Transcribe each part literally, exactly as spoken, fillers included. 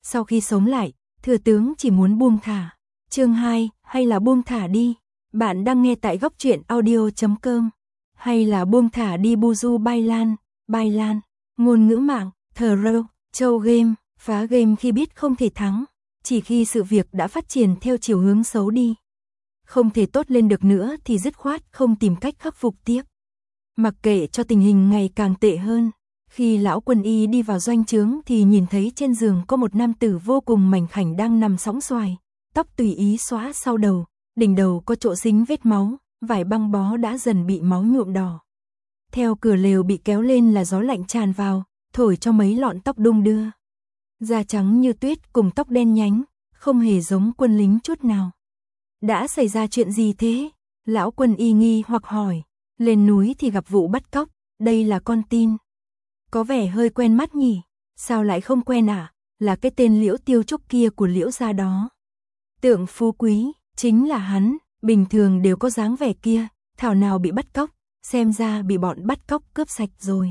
Sau khi sống lại, thừa tướng chỉ muốn buông thả. Chương hai, hay là buông thả đi. Bạn đang nghe tại góc truyện audio chấm com. Hay là buông thả đi Buju Bai Lan, Bai Lan. Ngôn ngữ mạng, thờ râu, châu game, phá game khi biết không thể thắng. Chỉ khi sự việc đã phát triển theo chiều hướng xấu đi, không thể tốt lên được nữa thì dứt khoát không tìm cách khắc phục tiếp. Mặc kệ cho tình hình ngày càng tệ hơn, khi lão Quân Y đi vào doanh trướng thì nhìn thấy trên giường có một nam tử vô cùng mảnh khảnh đang nằm sóng xoài, tóc tùy ý xóa sau đầu, đỉnh đầu có chỗ dính vết máu, vải băng bó đã dần bị máu nhuộm đỏ. Theo cửa lều bị kéo lên là gió lạnh tràn vào, thổi cho mấy lọn tóc đung đưa. Da trắng như tuyết cùng tóc đen nhánh, không hề giống quân lính chút nào. Đã xảy ra chuyện gì thế? Lão Quân Y nghi hoặc hỏi. Lên núi thì gặp vụ bắt cóc, đây là con tin. Có vẻ hơi quen mắt nhỉ? Sao lại không quen à? Là cái tên Liễu Tiêu Trúc kia của Liễu gia đó. Tượng phú quý, chính là hắn, bình thường đều có dáng vẻ kia, thảo nào bị bắt cóc, xem ra bị bọn bắt cóc cướp sạch rồi.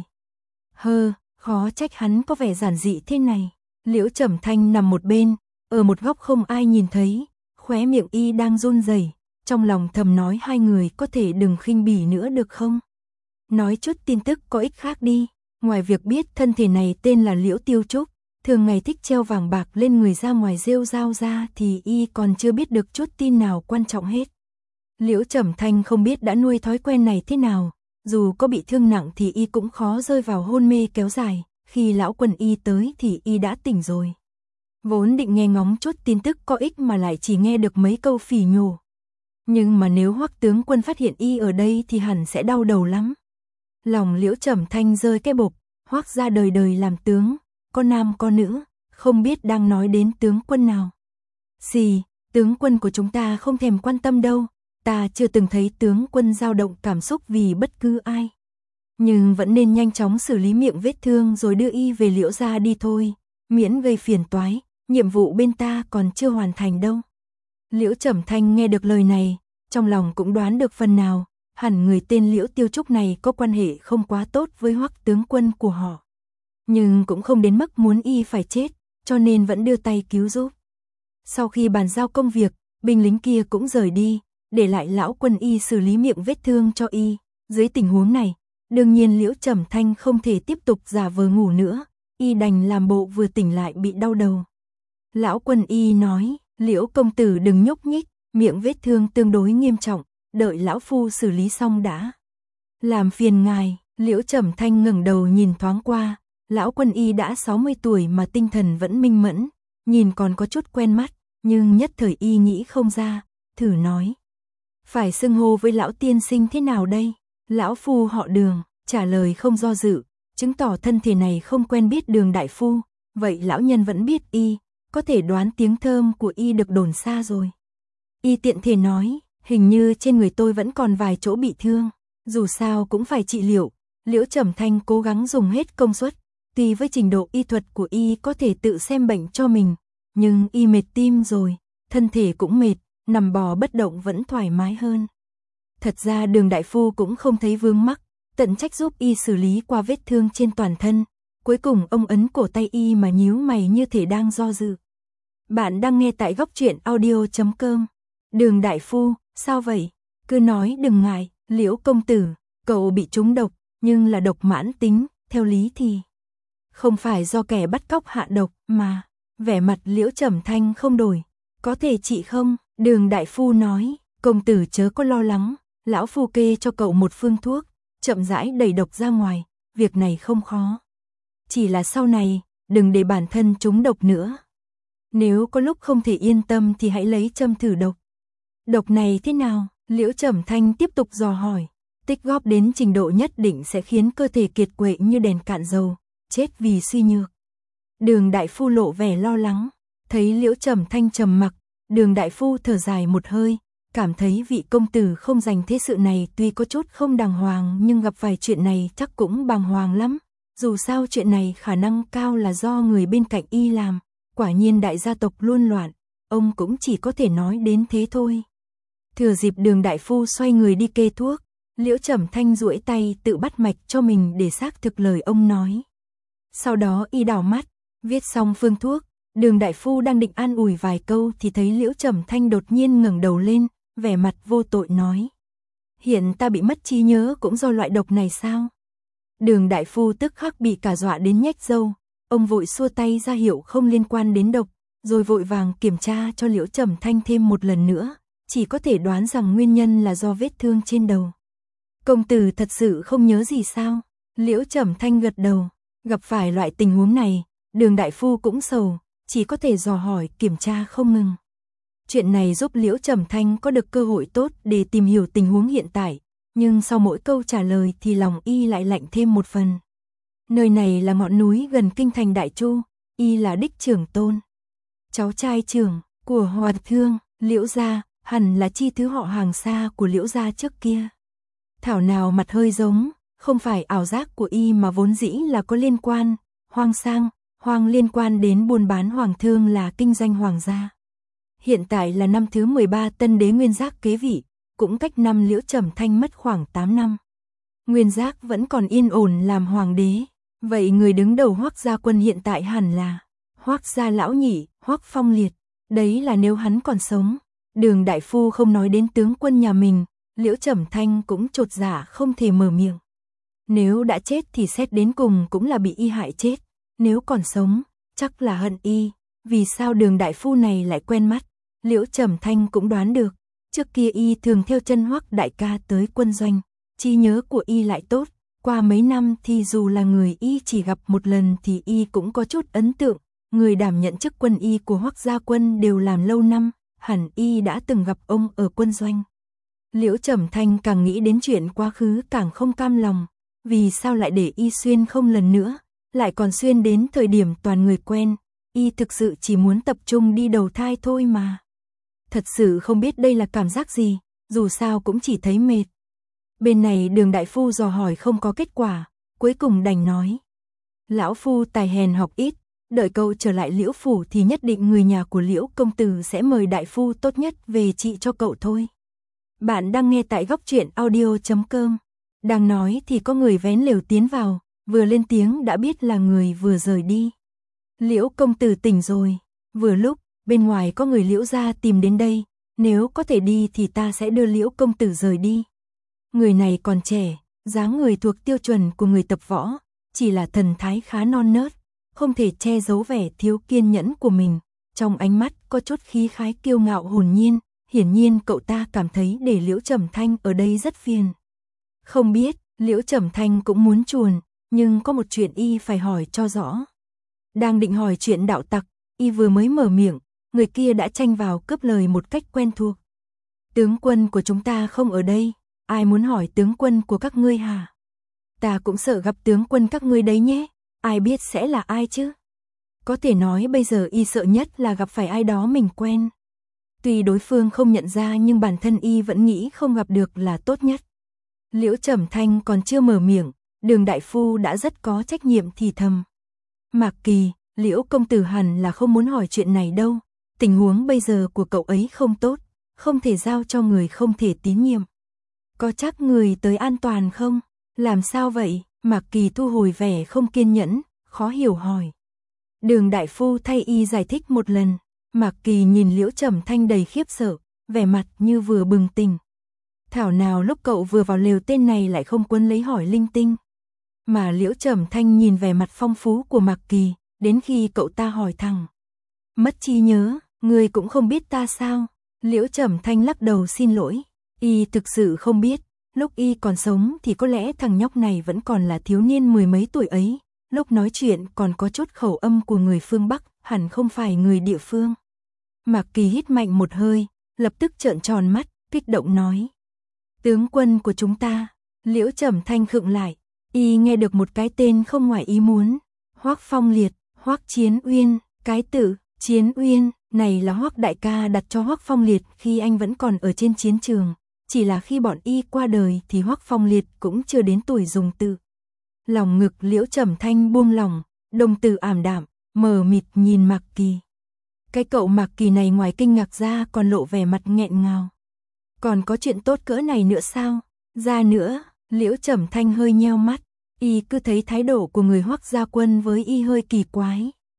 Hơ, khó trách hắn có vẻ giản dị thế này. Liễu Trầm Thanh nằm một bên, ở một góc không ai nhìn thấy, khóe miệng y đang run rẩy, trong lòng thầm nói hai người có thể đừng khinh bỉ nữa được không? Nói chút tin tức có ích khác đi, ngoài việc biết thân thể này tên là Liễu Tiêu Trúc, thường ngày thích treo vàng bạc lên người ra ngoài rêu rao ra thì y còn chưa biết được chút tin nào quan trọng hết. Liễu Trầm Thanh không biết đã nuôi thói quen này thế nào, dù có bị thương nặng thì y cũng khó rơi vào hôn mê kéo dài, khi lão Quân Y tới thì y đã tỉnh rồi. Vốn định nghe ngóng chút tin tức có ích mà lại chỉ nghe được mấy câu phỉ nhổ. Nhưng mà nếu Hoắc tướng quân phát hiện y ở đây thì hẳn sẽ đau đầu lắm. Lòng Liễu Trầm Thanh rơi cái bục, Hoắc gia đời đời làm tướng, có nam có nữ, không biết đang nói đến tướng quân nào. Xì, tướng quân của chúng ta không thèm quan tâm đâu, ta chưa từng thấy tướng quân dao động cảm xúc vì bất cứ ai. Nhưng vẫn nên nhanh chóng xử lý miệng vết thương rồi đưa y về Liễu gia đi thôi, miễn gây phiền toái, nhiệm vụ bên ta còn chưa hoàn thành đâu. Liễu Trầm Thanh nghe được lời này, trong lòng cũng đoán được phần nào, hẳn người tên Liễu Tiêu Trúc này có quan hệ không quá tốt với Hoắc tướng quân của họ. Nhưng cũng không đến mức muốn y phải chết, cho nên vẫn đưa tay cứu giúp. Sau khi bàn giao công việc, binh lính kia cũng rời đi, để lại lão Quân Y xử lý miệng vết thương cho y. Dưới tình huống này, đương nhiên Liễu Trầm Thanh không thể tiếp tục giả vờ ngủ nữa, y đành làm bộ vừa tỉnh lại bị đau đầu. Lão Quân Y nói, Liễu công tử đừng nhúc nhích, miệng vết thương tương đối nghiêm trọng, đợi lão phu xử lý xong đã. Làm phiền ngài. Liễu Trầm Thanh ngẩng đầu nhìn thoáng qua, lão Quân Y đã sáu mươi tuổi mà tinh thần vẫn minh mẫn, nhìn còn có chút quen mắt, nhưng nhất thời y nghĩ không ra, thử nói. Phải xưng hô với lão tiên sinh thế nào đây? Lão phu họ Đường, trả lời không do dự, chứng tỏ thân thể này không quen biết Đường đại phu, vậy lão nhân vẫn biết y, có thể đoán tiếng thơm của y được đồn xa rồi. Y tiện thể nói, hình như trên người tôi vẫn còn vài chỗ bị thương, dù sao cũng phải trị liệu. Liễu Trầm Thanh cố gắng dùng hết công suất, tuy với trình độ y thuật của y có thể tự xem bệnh cho mình, nhưng y mệt tim rồi, thân thể cũng mệt, nằm bò bất động vẫn thoải mái hơn. Thật ra Đường đại phu cũng không thấy vướng mắc, tận trách giúp y xử lý qua vết thương trên toàn thân, cuối cùng ông ấn cổ tay y mà nhíu mày như thể đang do dự. Bạn đang nghe tại góc truyện audio chấm com. Đường đại phu, sao vậy? Cứ nói đừng ngại, Liễu công tử, cậu bị trúng độc, nhưng là độc mãn tính, theo lý thì không phải do kẻ bắt cóc hạ độc mà. Vẻ mặt Liễu Trầm Thanh không đổi. Có thể trị không? Đường đại phu nói, công tử chớ có lo lắng, lão phu kê cho cậu một phương thuốc, chậm rãi đẩy độc ra ngoài, việc này không khó. Chỉ là sau này, đừng để bản thân trúng độc nữa. Nếu có lúc không thể yên tâm thì hãy lấy châm thử độc. Độc này thế nào? Liễu Trầm Thanh tiếp tục dò hỏi. Tích góp đến trình độ nhất định sẽ khiến cơ thể kiệt quệ như đèn cạn dầu, chết vì suy nhược. Đường đại phu lộ vẻ lo lắng, thấy Liễu Trầm Thanh trầm mặc, Đường đại phu thở dài một hơi, cảm thấy vị công tử không dành thế sự này tuy có chút không đàng hoàng nhưng gặp vài chuyện này chắc cũng bàng hoàng lắm. Dù sao chuyện này khả năng cao là do người bên cạnh y làm, quả nhiên đại gia tộc luôn loạn, ông cũng chỉ có thể nói đến thế thôi. Thừa dịp Đường đại phu xoay người đi kê thuốc, Liễu Trầm Thanh duỗi tay tự bắt mạch cho mình để xác thực lời ông nói. Sau đó y đảo mắt, viết xong phương thuốc, Đường đại phu đang định an ủi vài câu thì thấy Liễu Trầm Thanh đột nhiên ngẩng đầu lên, vẻ mặt vô tội nói. Hiện ta bị mất trí nhớ cũng do loại độc này sao? Đường đại phu tức khắc bị cả dọa đến nhếch râu, ông vội xua tay ra hiệu không liên quan đến độc, rồi vội vàng kiểm tra cho Liễu Trầm Thanh thêm một lần nữa, chỉ có thể đoán rằng nguyên nhân là do vết thương trên đầu. Công tử thật sự không nhớ gì sao? Liễu Trầm Thanh gật đầu, gặp phải loại tình huống này, Đường đại phu cũng sầu, chỉ có thể dò hỏi kiểm tra không ngừng. Chuyện này giúp Liễu Trầm Thanh có được cơ hội tốt để tìm hiểu tình huống hiện tại, nhưng sau mỗi câu trả lời thì lòng y lại lạnh thêm một phần. Nơi này là ngọn núi gần kinh thành Đại Chu, y là đích trưởng tôn, cháu trai trưởng của Hoàn Thương, Liễu gia, hẳn là chi thứ họ hàng xa của Liễu gia trước kia. Thảo nào mặt hơi giống, không phải ảo giác của y mà vốn dĩ là có liên quan, Hoang sang, Hoang liên quan đến buôn bán Hoàng Thương là kinh doanh hoàng gia. Hiện tại là năm thứ mười ba Tân Đế Nguyên Giác kế vị, cũng cách năm Liễu Trầm Thanh mất khoảng tám năm. Nguyên Giác vẫn còn yên ổn làm hoàng đế, vậy người đứng đầu Hoắc gia quân hiện tại hẳn là Hoắc gia lão nhị, Hoắc Phong Liệt, đấy là nếu hắn còn sống. Đường đại phu không nói đến tướng quân nhà mình, Liễu Trầm Thanh cũng chột dạ không thể mở miệng. Nếu đã chết thì xét đến cùng cũng là bị y hại chết, nếu còn sống, chắc là hận y. Vì sao đường đại phu này lại quen mắt? Liễu Trầm Thanh cũng đoán được, trước kia y thường theo chân Hoắc đại ca tới quân doanh, trí nhớ của y lại tốt, qua mấy năm thì dù là người y chỉ gặp một lần thì y cũng có chút ấn tượng, người đảm nhận chức quân y của Hoắc gia quân đều làm lâu năm, hẳn y đã từng gặp ông ở quân doanh. Liễu Trầm Thanh càng nghĩ đến chuyện quá khứ càng không cam lòng, vì sao lại để y xuyên không lần nữa, lại còn xuyên đến thời điểm toàn người quen, y thực sự chỉ muốn tập trung đi đầu thai thôi mà. Thật sự không biết đây là cảm giác gì, dù sao cũng chỉ thấy mệt. Bên này đường đại phu dò hỏi không có kết quả, cuối cùng đành nói. Lão phu tài hèn học ít, đợi cậu trở lại Liễu phủ thì nhất định người nhà của Liễu công tử sẽ mời đại phu tốt nhất về trị cho cậu thôi. Bạn đang nghe tại góc truyện audio chấm com. Đang nói thì có người vén lều tiến vào, vừa lên tiếng đã biết là người vừa rời đi. Liễu công tử tỉnh rồi, vừa lúc, bên ngoài có người Liễu gia tìm đến đây, nếu có thể đi thì ta sẽ đưa Liễu công tử rời đi. Người này còn trẻ, dáng người thuộc tiêu chuẩn của người tập võ, chỉ là thần thái khá non nớt, không thể che giấu vẻ thiếu kiên nhẫn của mình, trong ánh mắt có chút khí khái kiêu ngạo hồn nhiên, hiển nhiên cậu ta cảm thấy để Liễu Trầm Thanh ở đây rất phiền. Không biết, Liễu Trầm Thanh cũng muốn chuồn, nhưng có một chuyện y phải hỏi cho rõ. Đang định hỏi chuyện đạo tặc, y vừa mới mở miệng, người kia đã tranh vào cướp lời một cách quen thuộc. Tướng quân của chúng ta không ở đây, ai muốn hỏi tướng quân của các ngươi hả? Ta cũng sợ gặp tướng quân các ngươi đấy nhé, ai biết sẽ là ai chứ? Có thể nói bây giờ y sợ nhất là gặp phải ai đó mình quen. Tuy đối phương không nhận ra nhưng bản thân y vẫn nghĩ không gặp được là tốt nhất. Liễu Trầm Thanh còn chưa mở miệng, đường đại phu đã rất có trách nhiệm thì thầm. Mạc Kỳ, Liễu công tử hẳn là không muốn hỏi chuyện này đâu, tình huống bây giờ của cậu ấy không tốt, không thể giao cho người không thể tín nhiệm. Có chắc người tới an toàn không? Làm sao vậy? Mạc Kỳ thu hồi vẻ không kiên nhẫn, khó hiểu hỏi. Đường đại phu thay y giải thích một lần, Mạc Kỳ nhìn Liễu Trầm Thanh đầy khiếp sợ, vẻ mặt như vừa bừng tỉnh. Thảo nào lúc cậu vừa vào lều tên này lại không quấn lấy hỏi linh tinh. Mà Liễu Trầm Thanh nhìn vẻ mặt phong phú của Mạc Kỳ, đến khi cậu ta hỏi thẳng. Mất trí nhớ, người cũng không biết ta sao? Liễu Trầm Thanh lắc đầu xin lỗi, y thực sự không biết, lúc y còn sống thì có lẽ thằng nhóc này vẫn còn là thiếu niên mười mấy tuổi ấy, lúc nói chuyện còn có chút khẩu âm của người phương Bắc, hẳn không phải người địa phương. Mạc Kỳ hít mạnh một hơi, lập tức trợn tròn mắt, kích động nói. Tướng quân của chúng ta, Liễu Trầm Thanh khựng lại, y nghe được một cái tên không ngoài ý muốn. Hoắc Phong Liệt, Hoắc Chiến Uyên, cái tự Chiến Uyên này là Hoắc đại ca đặt cho Hoắc Phong Liệt khi anh vẫn còn ở trên chiến trường, chỉ là khi bọn y qua đời thì Hoắc Phong Liệt cũng chưa đến tuổi dùng tự. Lòng ngực Liễu Trầm Thanh buông lỏng, đồng tử ảm đạm, mờ mịt nhìn Mạc Kỳ. Cái cậu Mạc Kỳ này ngoài kinh ngạc ra còn lộ vẻ mặt nghẹn ngào. Còn có chuyện tốt cỡ này nữa sao? Ra nữa, Liễu Trầm Thanh hơi nheo mắt, y cứ thấy thái độ của người Hoắc gia quân với y hơi kỳ quái.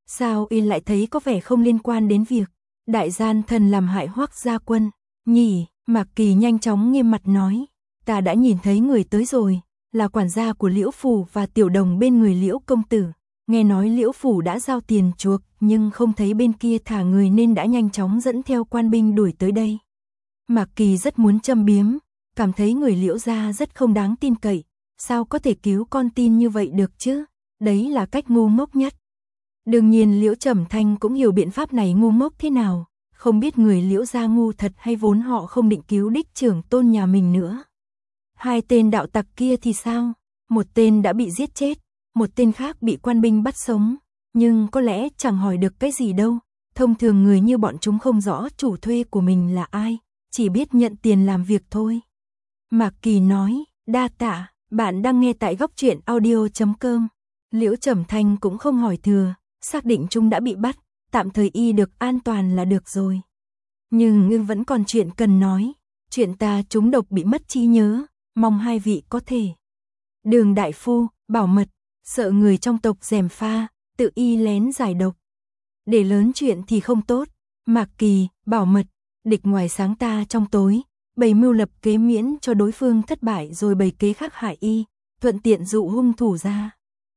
Sao y lại thấy có vẻ không liên quan đến việc đại gian thần làm hại Hoắc gia quân, nhỉ? Mạc Kỳ nhanh chóng nghiêm mặt nói, ta đã nhìn thấy người tới rồi, là quản gia của Liễu phủ và tiểu đồng bên người Liễu công tử. Nghe nói Liễu phủ đã giao tiền chuộc, nhưng không thấy bên kia thả người nên đã nhanh chóng dẫn theo quan binh đuổi tới đây. Mạc Kỳ rất muốn châm biếm, cảm thấy người Liễu gia rất không đáng tin cậy, sao có thể cứu con tin như vậy được chứ? Đấy là cách ngu ngốc nhất. Đương nhiên Liễu Trầm Thanh cũng hiểu biện pháp này ngu ngốc thế nào, không biết người Liễu gia ngu thật hay vốn họ không định cứu đích trưởng tôn nhà mình nữa. Hai tên đạo tặc kia thì sao? Một tên đã bị giết chết, một tên khác bị quan binh bắt sống, nhưng có lẽ chẳng hỏi được cái gì đâu. Thông thường người như bọn chúng không rõ chủ thuê của mình là ai, chỉ biết nhận tiền làm việc thôi. Mạc Kỳ nói, đa tạ, bạn đang nghe tại góc truyện audio chấm com. Liễu Trầm Thanh cũng không hỏi thừa, xác định chúng đã bị bắt, tạm thời y được an toàn là được rồi. Nhưng ngưng vẫn còn chuyện cần nói, chuyện ta trúng độc bị mất trí nhớ, mong hai vị có thể. Đường đại phu, bảo mật, sợ người trong tộc gièm pha, tự y lén giải độc. Để lớn chuyện thì không tốt, Mạc Kỳ, bảo mật, địch ngoài sáng ta trong tối, bày mưu lập kế miễn cho đối phương thất bại rồi bày kế khác hại y, thuận tiện dụ hung thủ ra.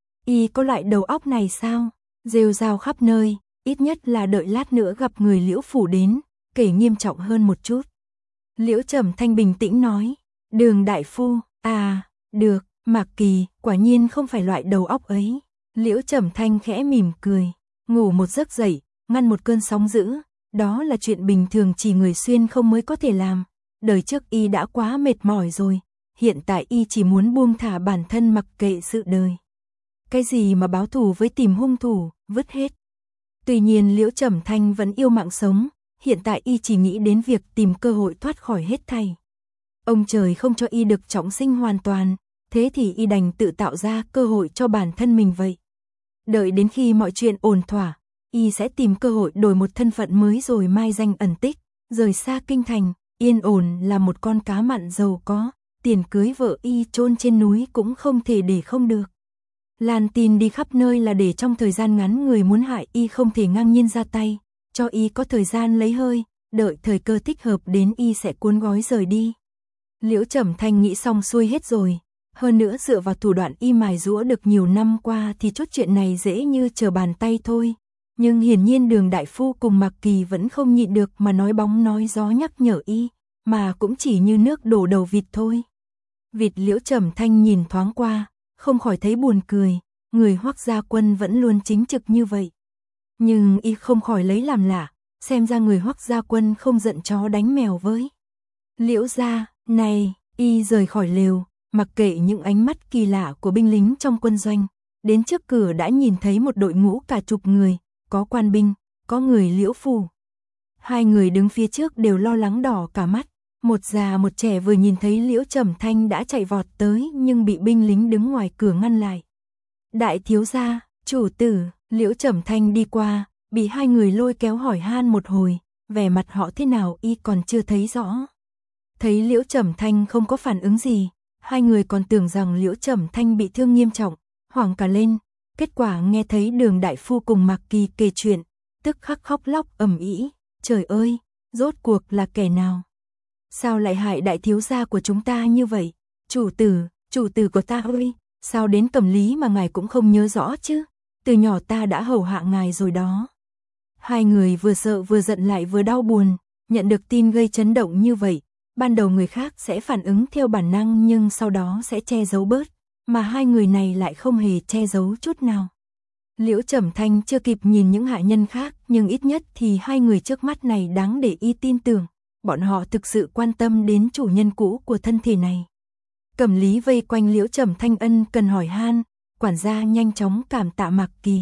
Y có loại đầu óc này sao? Rêu rao khắp nơi, ít nhất là đợi lát nữa gặp người Liễu phủ đến, kể nghiêm trọng hơn một chút. Liễu Trầm Thanh bình tĩnh nói, Đường đại phu, à, được, Mạc Kỳ, quả nhiên không phải loại đầu óc ấy. Liễu Trầm Thanh khẽ mỉm cười, ngủ một giấc dậy, ngăn một cơn sóng dữ, đó là chuyện bình thường chỉ người xuyên không mới có thể làm. Đời trước y đã quá mệt mỏi rồi, hiện tại y chỉ muốn buông thả bản thân mặc kệ sự đời. Cái gì mà báo thù với tìm hung thủ, vứt hết. Tuy nhiên Liễu Trầm Thanh vẫn yêu mạng sống, hiện tại y chỉ nghĩ đến việc tìm cơ hội thoát khỏi hết thảy. Ông trời không cho y được trọng sinh hoàn toàn, thế thì y đành tự tạo ra cơ hội cho bản thân mình vậy. Đợi đến khi mọi chuyện ổn thỏa, y sẽ tìm cơ hội đổi một thân phận mới rồi mai danh ẩn tích, rời xa kinh thành, yên ổn là một con cá mặn giàu có, tiền cưới vợ y chôn trên núi cũng không thể để không được. Lan tin đi khắp nơi là để trong thời gian ngắn người muốn hại y không thể ngang nhiên ra tay, cho y có thời gian lấy hơi, đợi thời cơ thích hợp đến y sẽ cuốn gói rời đi. Liễu Trầm Thanh nghĩ xong xuôi hết rồi, hơn nữa dựa vào thủ đoạn y mài giũa được nhiều năm qua thì chốt chuyện này dễ như trở bàn tay thôi. Nhưng hiển nhiên Đường đại phu cùng Mạc Kỳ vẫn không nhịn được mà nói bóng nói gió nhắc nhở y, mà cũng chỉ như nước đổ đầu vịt thôi. Vịt Liễu Trầm Thanh nhìn thoáng qua, không khỏi thấy buồn cười, người Hoắc gia quân vẫn luôn chính trực như vậy. Nhưng y không khỏi lấy làm lạ, xem ra người Hoắc gia quân không giận chó đánh mèo với Liễu gia. Này, y rời khỏi lều, mặc kệ những ánh mắt kỳ lạ của binh lính trong quân doanh, đến trước cửa đã nhìn thấy một đội ngũ cả chục người, có quan binh, có người Liễu phủ. Hai người đứng phía trước đều lo lắng đỏ cả mắt, một già một trẻ vừa nhìn thấy Liễu Trầm Thanh đã chạy vọt tới nhưng bị binh lính đứng ngoài cửa ngăn lại. Đại thiếu gia, chủ tử, Liễu Trầm Thanh đi qua, bị hai người lôi kéo hỏi han một hồi, vẻ mặt họ thế nào y còn chưa thấy rõ. Thấy Liễu Trầm Thanh không có phản ứng gì, hai người còn tưởng rằng Liễu Trầm Thanh bị thương nghiêm trọng, hoảng cả lên. Kết quả nghe thấy Đường đại phu cùng Mạc Kỳ kể chuyện, tức khắc khóc lóc ầm ĩ. Trời ơi, rốt cuộc là kẻ nào? Sao lại hại đại thiếu gia của chúng ta như vậy? Chủ tử, chủ tử của ta ơi, sao đến Cẩm Lý mà ngài cũng không nhớ rõ chứ? Từ nhỏ ta đã hầu hạ ngài rồi đó. Hai người vừa sợ vừa giận lại vừa đau buồn, nhận được tin gây chấn động như vậy. Ban đầu người khác sẽ phản ứng theo bản năng nhưng sau đó sẽ che giấu bớt, mà hai người này lại không hề che giấu chút nào. Liễu Trầm Thanh chưa kịp nhìn những hạ nhân khác, nhưng ít nhất thì hai người trước mắt này đáng để y tin tưởng, bọn họ thực sự quan tâm đến chủ nhân cũ của thân thể này. Cẩm Lý vây quanh Liễu Trầm Thanh ân cần hỏi han, quản gia nhanh chóng cảm tạ Mạc Kỳ.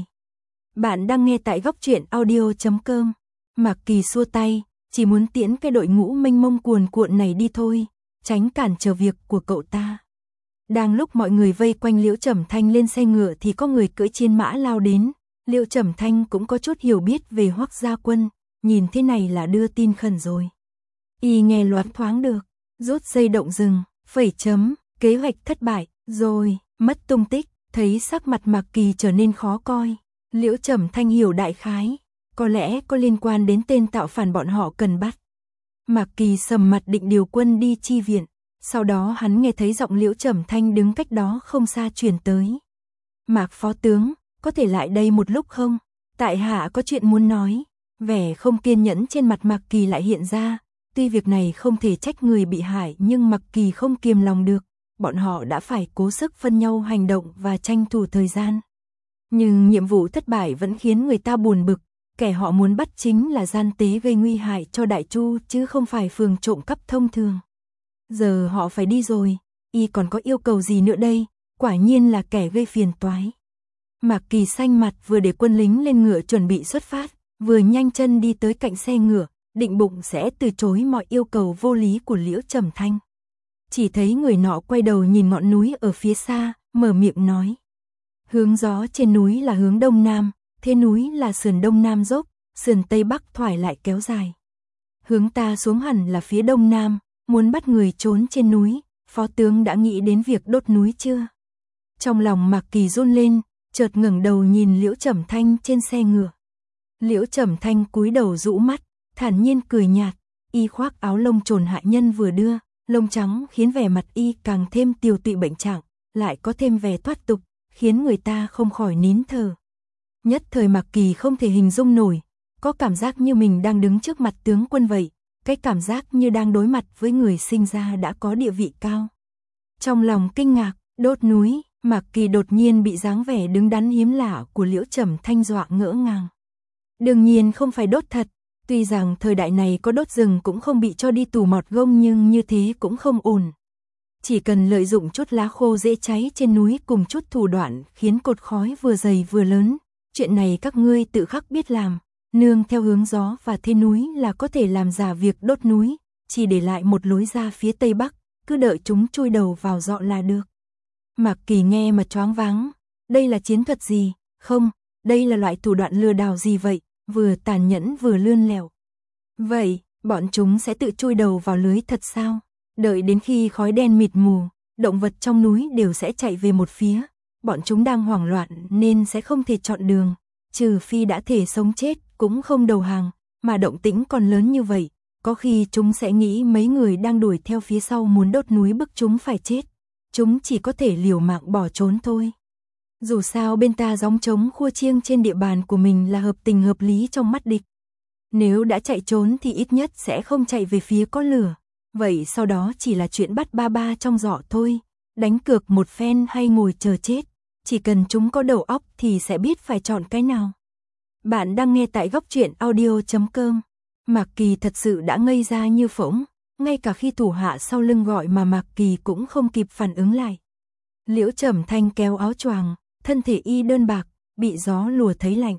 Bạn đang nghe tại góc truyện audio chấm com. Mạc Kỳ xua tay, chỉ muốn tiễn cái đội ngũ mênh mông cuồn cuộn này đi thôi, tránh cản trở việc của cậu ta. Đang lúc mọi người vây quanh Liễu Trầm Thanh lên xe ngựa thì có người cưỡi chiến mã lao đến. Liễu Trầm Thanh cũng có chút hiểu biết về Hoắc gia quân, nhìn thế này là đưa tin khẩn rồi. Y nghe loáng thoáng được, rút dây động rừng, phẩy chấm, kế hoạch thất bại, rồi, mất tung tích, thấy sắc mặt Mạc Kỳ trở nên khó coi. Liễu Trầm Thanh hiểu đại khái, có lẽ có liên quan đến tên tạo phản bọn họ cần bắt. Mạc Kỳ sầm mặt định điều quân đi chi viện, sau đó hắn nghe thấy giọng Liễu Trầm Thanh đứng cách đó không xa truyền tới. Mạc phó tướng, có thể lại đây một lúc không? Tại hạ có chuyện muốn nói. Vẻ không kiên nhẫn trên mặt Mạc Kỳ lại hiện ra, tuy việc này không thể trách người bị hại nhưng Mạc Kỳ không kiềm lòng được, bọn họ đã phải cố sức phân nhau hành động và tranh thủ thời gian. Nhưng nhiệm vụ thất bại vẫn khiến người ta buồn bực, kẻ họ muốn bắt chính là gian tế gây nguy hại cho Đại Chu chứ không phải phường trộm cắp thông thường. Giờ họ phải đi rồi, y còn có yêu cầu gì nữa đây, quả nhiên là kẻ gây phiền toái. Mạc Kỳ xanh mặt vừa để quân lính lên ngựa chuẩn bị xuất phát, vừa nhanh chân đi tới cạnh xe ngựa, định bụng sẽ từ chối mọi yêu cầu vô lý của Liễu Trầm Thanh. Chỉ thấy người nọ quay đầu nhìn ngọn núi ở phía xa, mở miệng nói. Hướng gió trên núi là hướng đông nam, thế núi là sườn đông nam dốc, sườn tây bắc thoải lại kéo dài. Hướng ta xuống hẳn là phía đông nam, muốn bắt người trốn trên núi, phó tướng đã nghĩ đến việc đốt núi chưa? Trong lòng Mạc Kỳ run lên, chợt ngẩng đầu nhìn Liễu Trầm Thanh trên xe ngựa. Liễu Trầm Thanh cúi đầu rũ mắt, thản nhiên cười nhạt, y khoác áo lông trồn hạ nhân vừa đưa, lông trắng khiến vẻ mặt y càng thêm tiều tụy bệnh trạng, lại có thêm vẻ thoát tục, khiến người ta không khỏi nín thở. Nhất thời Mạc Kỳ không thể hình dung nổi, có cảm giác như mình đang đứng trước mặt tướng quân vậy, cái cảm giác như đang đối mặt với người sinh ra đã có địa vị cao. Trong lòng kinh ngạc, đốt núi, Mạc Kỳ đột nhiên bị dáng vẻ đứng đắn hiếm lạ của Liễu Trầm Thanh dọa ngỡ ngàng. Đương nhiên không phải đốt thật, tuy rằng thời đại này có đốt rừng cũng không bị cho đi tù mọt gông nhưng như thế cũng không ổn. Chỉ cần lợi dụng chút lá khô dễ cháy trên núi cùng chút thủ đoạn khiến cột khói vừa dày vừa lớn, chuyện này các ngươi tự khắc biết làm, nương theo hướng gió và thế núi là có thể làm giả việc đốt núi, chỉ để lại một lối ra phía tây bắc, cứ đợi chúng chui đầu vào dọ là được. Mạc Kỳ nghe mà choáng váng, đây là chiến thuật gì? Không, đây là loại thủ đoạn lừa đảo gì vậy, vừa tàn nhẫn vừa lươn lẹo. Vậy, bọn chúng sẽ tự chui đầu vào lưới thật sao? Đợi đến khi khói đen mịt mù, động vật trong núi đều sẽ chạy về một phía, bọn chúng đang hoảng loạn nên sẽ không thể chọn đường, trừ phi đã thể sống chết cũng không đầu hàng, mà động tĩnh còn lớn như vậy, có khi chúng sẽ nghĩ mấy người đang đuổi theo phía sau muốn đốt núi bức chúng phải chết, chúng chỉ có thể liều mạng bỏ trốn thôi. Dù sao bên ta gióng trống khua chiêng trên địa bàn của mình là hợp tình hợp lý trong mắt địch. Nếu đã chạy trốn thì ít nhất sẽ không chạy về phía có lửa. Vậy sau đó chỉ là chuyện bắt ba ba trong giỏ thôi, đánh cược một phen hay ngồi chờ chết, chỉ cần chúng có đầu óc thì sẽ biết phải chọn cái nào. Bạn đang nghe tại góc truyện audio chấm com. Mạc Kỳ thật sự đã ngây ra như phỗng, ngay cả khi thủ hạ sau lưng gọi mà Mạc Kỳ cũng không kịp phản ứng lại. Liễu Trầm Thanh kéo áo choàng, thân thể y đơn bạc, bị gió lùa thấy lạnh.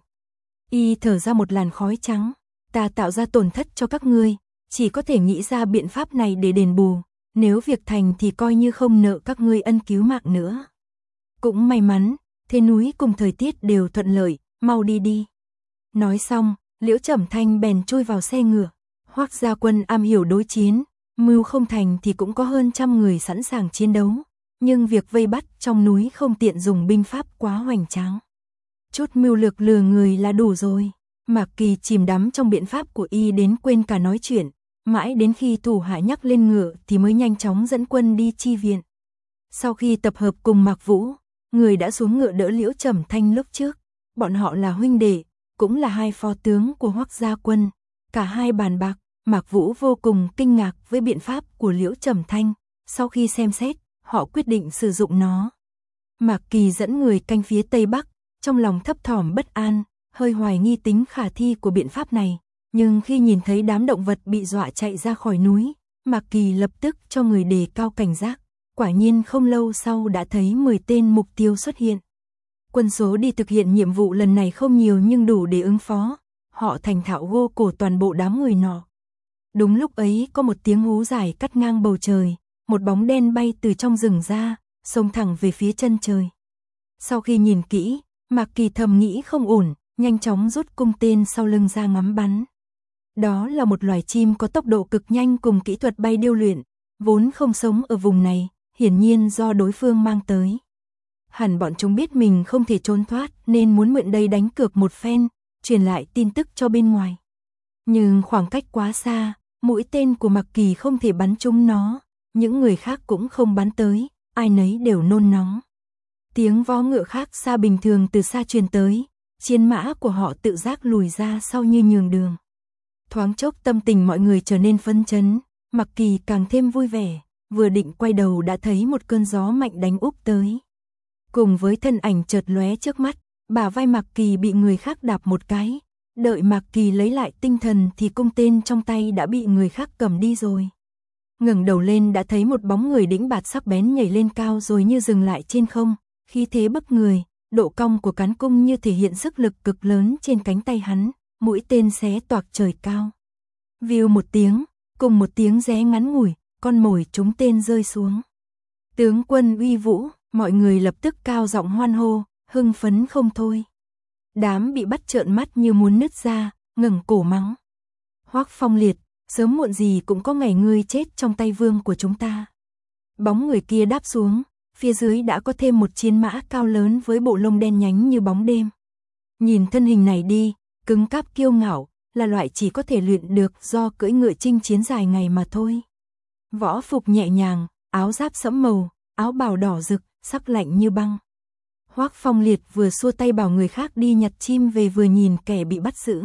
Y thở ra một làn khói trắng, ta tạo ra tổn thất cho các ngươi, chỉ có thể nghĩ ra biện pháp này để đền bù, nếu việc thành thì coi như không nợ các ngươi ân cứu mạng nữa. Cũng may mắn, thế núi cùng thời tiết đều thuận lợi, mau đi đi. Nói xong, Liễu Trầm Thanh bèn chui vào xe ngựa. Hoắc gia quân am hiểu đối chiến, mưu không thành thì cũng có hơn trăm người sẵn sàng chiến đấu, nhưng việc vây bắt trong núi không tiện dùng binh pháp quá hoành tráng. Chút mưu lược lừa người là đủ rồi. Mạc Kỳ chìm đắm trong biện pháp của y đến quên cả nói chuyện, mãi đến khi thủ hạ nhắc lên ngựa thì mới nhanh chóng dẫn quân đi chi viện. Sau khi tập hợp cùng Mạc Vũ, người đã xuống ngựa đỡ Liễu Trầm Thanh lúc trước, bọn họ là huynh đệ, cũng là hai phó tướng của Hoắc gia quân, cả hai bàn bạc. Mạc Vũ vô cùng kinh ngạc với biện pháp của Liễu Trầm Thanh, sau khi xem xét, họ quyết định sử dụng nó. Mạc Kỳ dẫn người canh phía tây bắc, trong lòng thấp thỏm bất an, hơi hoài nghi tính khả thi của biện pháp này, nhưng khi nhìn thấy đám động vật bị dọa chạy ra khỏi núi, Mạc Kỳ lập tức cho người đề cao cảnh giác, quả nhiên không lâu sau đã thấy mười tên mục tiêu xuất hiện. Quân số đi thực hiện nhiệm vụ lần này không nhiều nhưng đủ để ứng phó, họ thành thạo gô cổ toàn bộ đám người nọ. Đúng lúc ấy có một tiếng hú dài cắt ngang bầu trời, một bóng đen bay từ trong rừng ra, xông thẳng về phía chân trời. Sau khi nhìn kỹ, Mạc Kỳ thầm nghĩ không ổn, nhanh chóng rút cung tên sau lưng ra ngắm bắn. Đó là một loài chim có tốc độ cực nhanh cùng kỹ thuật bay điêu luyện, vốn không sống ở vùng này, hiển nhiên do đối phương mang tới. Hẳn bọn chúng biết mình không thể trốn thoát nên muốn mượn đây đánh cược một phen, truyền lại tin tức cho bên ngoài. Nhưng khoảng cách quá xa, mũi tên của Mạc Kỳ không thể bắn trúng nó, những người khác cũng không bắn tới, ai nấy đều nôn nóng. Tiếng vó ngựa khác xa bình thường từ xa truyền tới, chiến mã của họ tự giác lùi ra sau như nhường đường. Thoáng chốc tâm tình mọi người trở nên phấn chấn, Mạc Kỳ càng thêm vui vẻ, vừa định quay đầu đã thấy một cơn gió mạnh đánh úp tới. Cùng với thân ảnh chợt lóe trước mắt, bả vai Mạc Kỳ bị người khác đạp một cái, đợi Mạc Kỳ lấy lại tinh thần thì cung tên trong tay đã bị người khác cầm đi rồi. Ngẩng đầu lên đã thấy một bóng người đĩnh bạt sắc bén nhảy lên cao rồi như dừng lại trên không, khí thế bức người, độ cong của cán cung như thể hiện sức lực cực lớn trên cánh tay hắn, mũi tên xé toạc trời cao. Vèo một tiếng, cùng một tiếng ré ngắn ngủi, con mồi trúng tên rơi xuống. Tướng quân uy vũ, mọi người lập tức cao giọng hoan hô, hưng phấn không thôi. Đám bị bắt trợn mắt như muốn nứt ra, ngẩng cổ mắng. Hoắc Phong Liệt, sớm muộn gì cũng có ngày ngươi chết trong tay vương của chúng ta. Bóng người kia đáp xuống, phía dưới đã có thêm một chiến mã cao lớn với bộ lông đen nhánh như bóng đêm. Nhìn thân hình này đi, cứng cáp kiêu ngạo, là loại chỉ có thể luyện được do cưỡi ngựa chinh chiến dài ngày mà thôi. Võ phục nhẹ nhàng, áo giáp sẫm màu, áo bào đỏ rực, sắc lạnh như băng. Hoắc Phong Liệt vừa xua tay bảo người khác đi nhặt chim về vừa nhìn kẻ bị bắt giữ.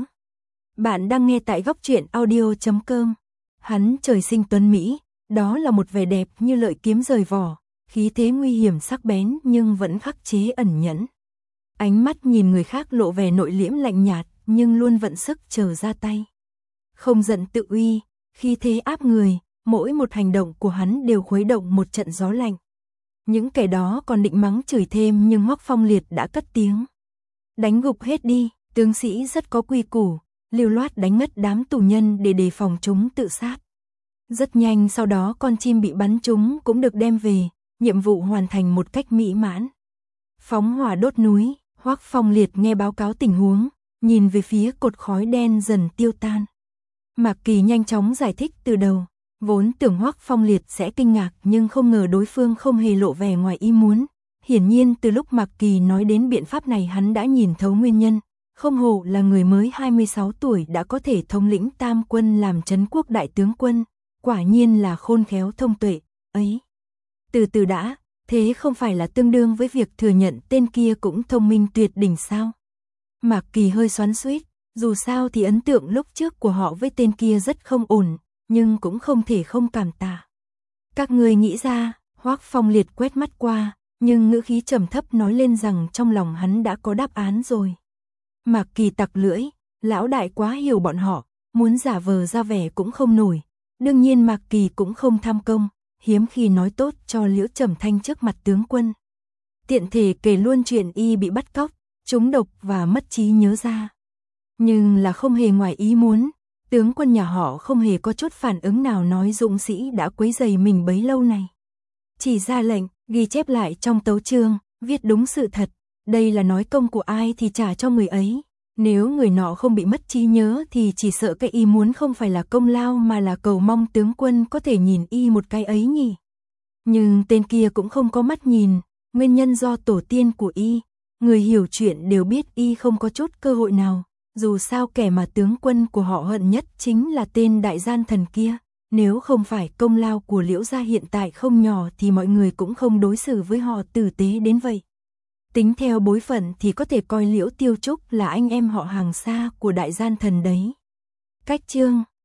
Bạn đang nghe tại góc truyện audio chấm com. Hắn trời sinh tuấn Mỹ, đó là một vẻ đẹp như lợi kiếm rời vỏ, khí thế nguy hiểm sắc bén nhưng vẫn khắc chế ẩn nhẫn. Ánh mắt nhìn người khác lộ vẻ nội liễm lạnh nhạt nhưng luôn vận sức chờ ra tay. Không giận tự uy, khí thế áp người, mỗi một hành động của hắn đều khuấy động một trận gió lạnh. Những kẻ đó còn định mắng chửi thêm nhưng Hoắc Phong Liệt đã cất tiếng. Đánh gục hết đi, tướng sĩ rất có quy củ, lưu loát đánh ngất đám tù nhân để đề phòng chúng tự sát. Rất nhanh sau đó con chim bị bắn trúng cũng được đem về, nhiệm vụ hoàn thành một cách mỹ mãn. Phóng hỏa đốt núi, Hoắc Phong Liệt nghe báo cáo tình huống, nhìn về phía cột khói đen dần tiêu tan. Mạc Kỳ nhanh chóng giải thích từ đầu, vốn tưởng Hoắc Phong Liệt sẽ kinh ngạc nhưng không ngờ đối phương không hề lộ vẻ ngoài ý muốn. Hiển nhiên từ lúc Mạc Kỳ nói đến biện pháp này hắn đã nhìn thấu nguyên nhân, không hổ là người mới hai mươi sáu tuổi đã có thể thống lĩnh tam quân làm trấn quốc đại tướng quân, quả nhiên là khôn khéo thông tuệ, ấy. Từ từ đã, thế không phải là tương đương với việc thừa nhận tên kia cũng thông minh tuyệt đỉnh sao? Mạc Kỳ hơi xoắn xuýt, dù sao thì ấn tượng lúc trước của họ với tên kia rất không ổn, nhưng cũng không thể không cảm tạ. Các người nghĩ ra, Hoắc Phong Liệt quét mắt qua, nhưng ngữ khí trầm thấp nói lên rằng trong lòng hắn đã có đáp án rồi. Mạc Kỳ tặc lưỡi, lão đại quá hiểu bọn họ, muốn giả vờ ra vẻ cũng không nổi. Đương nhiên Mạc Kỳ cũng không tham công, hiếm khi nói tốt cho Liễu Trầm Thanh trước mặt tướng quân. Tiện thể kể luôn chuyện y bị bắt cóc, trúng độc và mất trí nhớ ra. Nhưng là không hề ngoài ý muốn, tướng quân nhà họ không hề có chút phản ứng nào nói dũng sĩ đã quấy rầy mình bấy lâu này. Chỉ ra lệnh, ghi chép lại trong tấu chương, viết đúng sự thật, đây là nói công của ai thì trả cho người ấy. Nếu người nọ không bị mất trí nhớ thì chỉ sợ cái y muốn không phải là công lao mà là cầu mong tướng quân có thể nhìn y một cái ấy nhỉ. Nhưng tên kia cũng không có mắt nhìn, nguyên nhân do tổ tiên của y, người hiểu chuyện đều biết y không có chút cơ hội nào. Dù sao kẻ mà tướng quân của họ hận nhất chính là tên đại gian thần kia, nếu không phải công lao của Liễu gia hiện tại không nhỏ thì mọi người cũng không đối xử với họ tử tế đến vậy. Tính theo bối phận thì có thể coi Liễu Tiêu Trúc là anh em họ hàng xa của đại gian thần đấy. Cách chương